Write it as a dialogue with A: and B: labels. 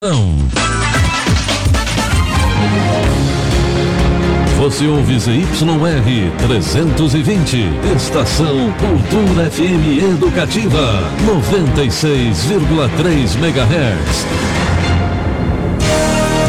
A: Você ouve ZYR 320, Estação Cultura FM Educativa, 96,3 MHz.